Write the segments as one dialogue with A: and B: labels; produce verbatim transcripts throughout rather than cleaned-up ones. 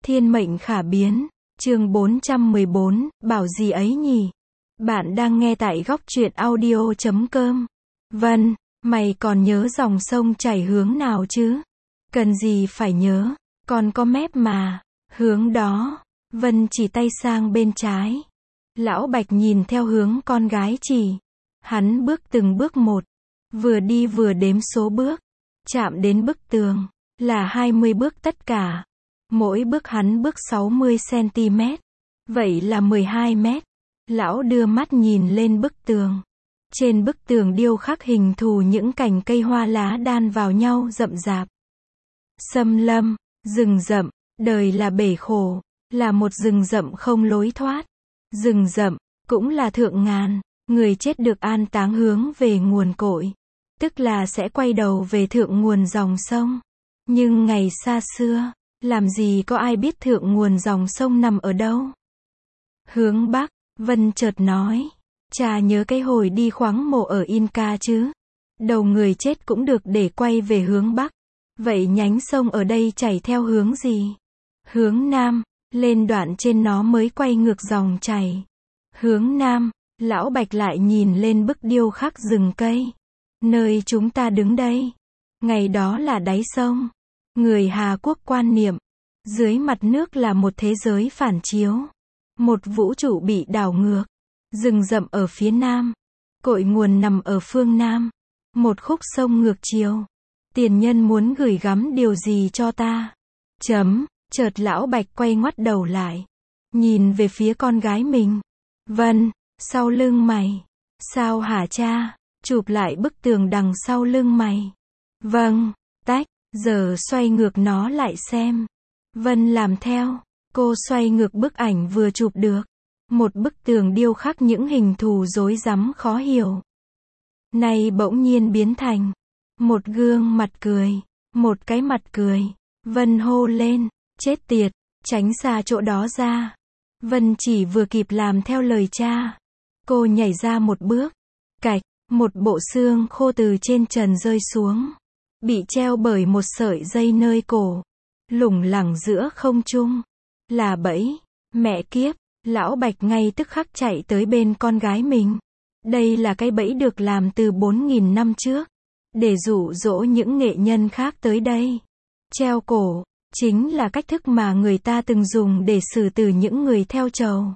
A: Thiên mệnh khả biến, chương bốn trăm mười bốn, bảo gì ấy nhỉ? Bạn đang nghe tại góc truyện audio chấm com. Vân, mày còn nhớ dòng sông chảy hướng nào chứ? Cần gì phải nhớ, còn có mép mà. Hướng đó. Vân chỉ tay sang bên trái. Lão Bạch nhìn theo hướng con gái chỉ. Hắn bước từng bước một. Vừa đi vừa đếm số bước. Chạm đến bức tường. Là hai mươi bước tất cả. Mỗi bước hắn bước sáu mươi xăng ti mét. Vậy là mười hai mét. Lão đưa mắt nhìn lên bức tường. Trên bức tường điêu khắc hình thù những cành cây hoa lá đan vào nhau rậm rạp. Xâm lâm, rừng rậm, đời là bể khổ, là một rừng rậm không lối thoát. Rừng rậm, cũng là thượng ngàn, người chết được an táng hướng về nguồn cội. Tức là sẽ quay đầu về thượng nguồn dòng sông. Nhưng ngày xa xưa, làm gì có ai biết thượng nguồn dòng sông nằm ở đâu? Hướng Bắc, Vân chợt nói. Cha nhớ cái hồi đi khoáng mộ ở Inca chứ? Đầu người chết cũng được để quay về hướng Bắc. Vậy nhánh sông ở đây chảy theo hướng gì? Hướng Nam, lên đoạn trên nó mới quay ngược dòng chảy. Hướng Nam, Lão Bạch lại nhìn lên bức điêu khắc rừng cây. Nơi chúng ta đứng đây. Ngày đó là đáy sông. Người Hà Quốc quan niệm. Dưới mặt nước là một thế giới phản chiếu. Một vũ trụ bị đảo ngược. Rừng rậm ở phía nam. Cội nguồn nằm ở phương nam. Một khúc sông ngược chiều. Tiền nhân muốn gửi gắm điều gì cho ta? Chấm, chợt Lão Bạch quay ngoắt đầu lại. Nhìn về phía con gái mình. Vân, sau lưng mày. Sao hả cha? Chụp lại bức tường đằng sau lưng mày. Vâng, tách, giờ xoay ngược nó lại xem. Vân làm theo. Cô xoay ngược bức ảnh vừa chụp được. Một bức tường điêu khắc những hình thù rối rắm khó hiểu. Nay bỗng nhiên biến thành một gương mặt cười, một cái mặt cười. Vân hô lên, chết tiệt, tránh xa chỗ đó ra. Vân chỉ vừa kịp làm theo lời cha. Cô nhảy ra một bước. Cạch, một bộ xương khô từ trên trần rơi xuống. Bị treo bởi một sợi dây nơi cổ. Lủng lẳng giữa không trung. Là bẫy. Mẹ kiếp. Lão Bạch ngay tức khắc chạy tới bên con gái mình. Đây là cái bẫy được làm từ bốn nghìn năm trước. Để dụ dỗ những nghệ nhân khác tới đây. Treo cổ, chính là cách thức mà người ta từng dùng để xử tử những người theo trầu.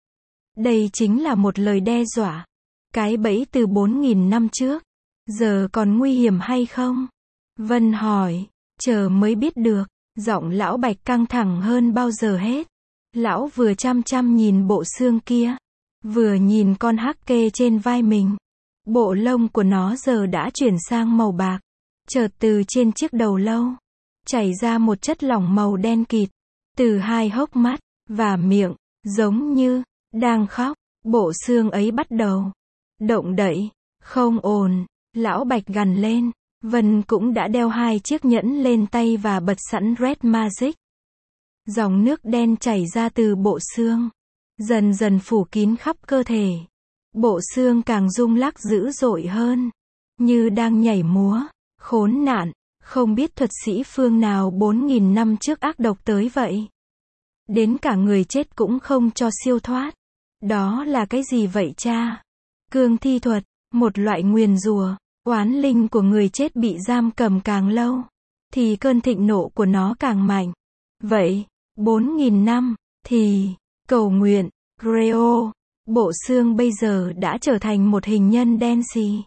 A: Đây chính là một lời đe dọa. Cái bẫy từ bốn nghìn năm trước. Giờ còn nguy hiểm hay không? Vân hỏi, chờ mới biết được. Giọng Lão Bạch căng thẳng hơn bao giờ hết. Lão vừa chăm chăm nhìn bộ xương kia. Vừa nhìn con hắc kê trên vai mình. Bộ lông của nó giờ đã chuyển sang màu bạc. Chợt từ trên chiếc đầu lâu. Chảy ra một chất lỏng màu đen kịt. Từ hai hốc mắt. Và miệng. Giống như. Đang khóc. Bộ xương ấy bắt đầu. Động đậy. Không ổn. Lão Bạch gằn lên. Vân cũng đã đeo hai chiếc nhẫn lên tay và bật sẵn Red Magic. Dòng nước đen chảy ra từ bộ xương. Dần dần phủ kín khắp cơ thể. Bộ xương càng rung lắc dữ dội hơn. Như đang nhảy múa. Khốn nạn. Không biết thuật sĩ phương nào bốn nghìn năm trước ác độc tới vậy. Đến cả người chết cũng không cho siêu thoát. Đó là cái gì vậy cha? Cương thi thuật. Một loại nguyền rủa. Oán linh của người chết bị giam cầm càng lâu. Thì cơn thịnh nộ của nó càng mạnh. Vậy, bốn nghìn năm, thì, cầu nguyện, Greo, bộ xương bây giờ đã trở thành một hình nhân đen xì.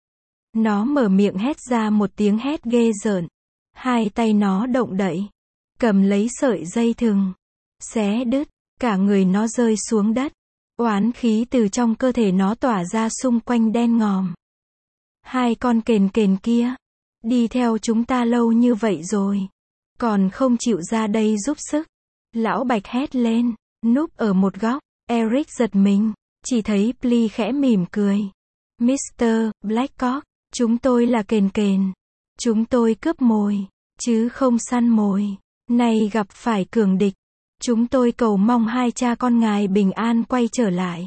A: Nó mở miệng hét ra một tiếng hét ghê rợn. Hai tay nó động đậy. Cầm lấy sợi dây thừng. Xé đứt, cả người nó rơi xuống đất. Oán khí từ trong cơ thể nó tỏa ra xung quanh đen ngòm. Hai con kền kền kia. Đi theo chúng ta lâu như vậy rồi. Còn không chịu ra đây giúp sức. Lão Bạch hét lên. Núp ở một góc. Eric giật mình. Chỉ thấy Pli khẽ mỉm cười. mít tơ Blackcock. Chúng tôi là kền kền. Chúng tôi cướp mồi. Chứ không săn mồi. Nay gặp phải cường địch. Chúng tôi cầu mong hai cha con ngài bình an quay trở lại.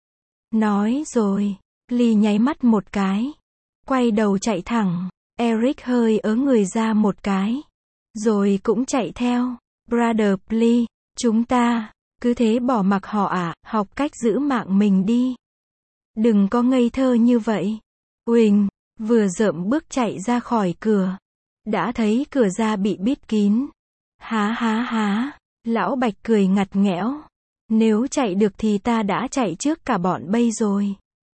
A: Nói rồi. Pli nháy mắt một cái. Quay đầu chạy thẳng. Eric hơi ớ người ra một cái. Rồi cũng chạy theo. Brother Pli, Chúng ta, cứ thế bỏ mặc họ à, học cách giữ mạng mình đi. Đừng có ngây thơ như vậy. Uỳnh, vừa dợm bước chạy ra khỏi cửa. Đã thấy cửa ra bị bít kín. Há há há, lão Bạch cười ngặt nghẽo. Nếu chạy được thì ta đã chạy trước cả bọn bây rồi.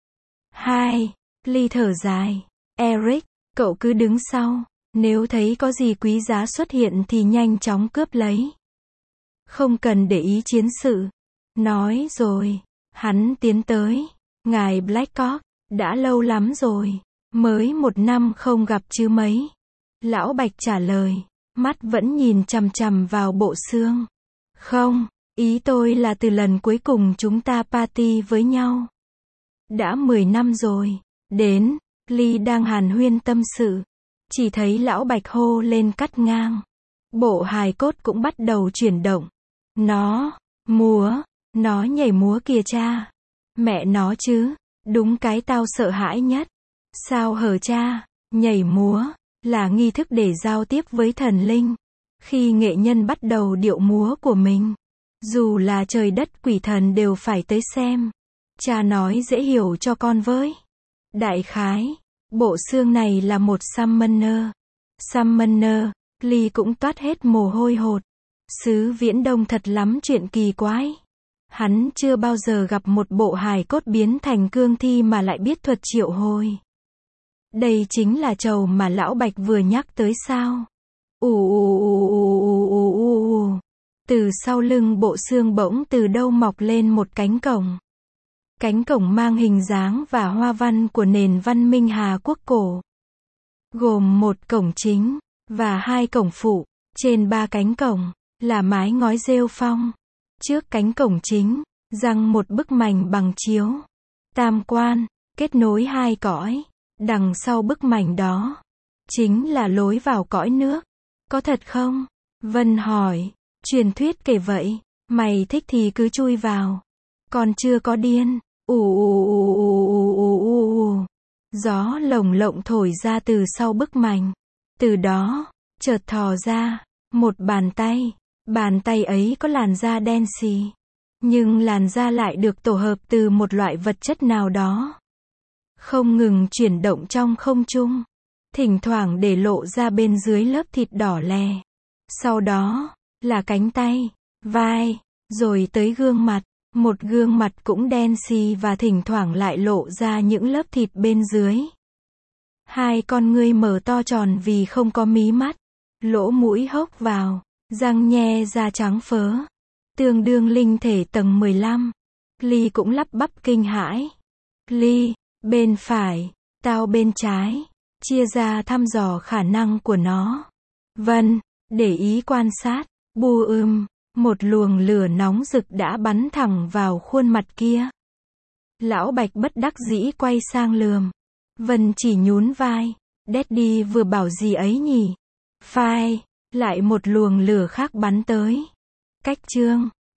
A: Hai, Ly thở dài. Eric, cậu cứ đứng sau. Nếu thấy có gì quý giá xuất hiện thì nhanh chóng cướp lấy. Không cần để ý chiến sự. Nói rồi, hắn tiến tới. Ngài Blackcock, đã lâu lắm rồi. Mới một năm không gặp chứ mấy. Lão Bạch trả lời. Mắt vẫn nhìn chằm chằm vào bộ xương. Không, ý tôi là từ lần cuối cùng chúng ta party với nhau. Đã mười năm rồi. Đến, Ly đang hàn huyên tâm sự. Chỉ thấy lão Bạch hô lên cắt ngang. Bộ hài cốt cũng bắt đầu chuyển động. Nó, múa, nó nhảy múa kìa cha. Mẹ nó chứ, đúng cái tao sợ hãi nhất. Sao hở cha, nhảy múa, là nghi thức để giao tiếp với thần linh. Khi nghệ nhân bắt đầu điệu múa của mình, dù là trời đất quỷ thần đều phải tới xem. Cha nói dễ hiểu cho con với. Đại khái, bộ xương này là một summoner. Summoner, Ly cũng toát hết mồ hôi hột. Xứ Viễn Đông thật lắm chuyện kỳ quái. Hắn chưa bao giờ gặp một bộ hài cốt biến thành cương thi mà lại biết thuật triệu hồi. Đây chính là trầu mà lão Bạch vừa nhắc tới sao? Ù ù ù ù ù ù ù ù. Từ sau lưng bộ xương bỗng từ đâu mọc lên một cánh cổng. Cánh cổng mang hình dáng và hoa văn của nền văn minh Hà Quốc cổ. Gồm một cổng chính, và hai cổng phụ. Trên ba cánh cổng, là mái ngói rêu phong. Trước cánh cổng chính, răng một bức mảnh bằng chiếu. Tam quan, kết nối hai cõi. Đằng sau bức mảnh đó, chính là lối vào cõi nước. Có thật không? Vân hỏi. Truyền thuyết kể vậy. Mày thích thì cứ chui vào. Còn chưa có điên. Ù ù ù ù ù ù ù ù. Gió lồng lộng thổi ra từ sau bức mảnh. Từ đó, chợt thò ra một bàn tay. Bàn tay ấy có làn da đen xì. Nhưng làn da lại được tổ hợp từ một loại vật chất nào đó. Không ngừng chuyển động trong không trung. Thỉnh thoảng để lộ ra bên dưới lớp thịt đỏ lè. Sau đó, là cánh tay, vai, rồi tới gương mặt. Một gương mặt cũng đen xì và thỉnh thoảng lại lộ ra những lớp thịt bên dưới. Hai con ngươi mở to tròn vì không có mí mắt. Lỗ mũi hốc vào, răng nhe da trắng phớ. Tương đương linh thể tầng mười lăm. Ly cũng lắp bắp kinh hãi. Ly, bên phải, tao bên trái. Chia ra thăm dò khả năng của nó. Vân, để ý quan sát. Bù ưm, một luồng lửa nóng rực đã bắn thẳng vào khuôn mặt kia. Lão Bạch bất đắc dĩ quay sang lườm. Vân chỉ nhún vai. Daddy vừa bảo gì ấy nhỉ? Phai, lại một luồng lửa khác bắn tới. Cách chương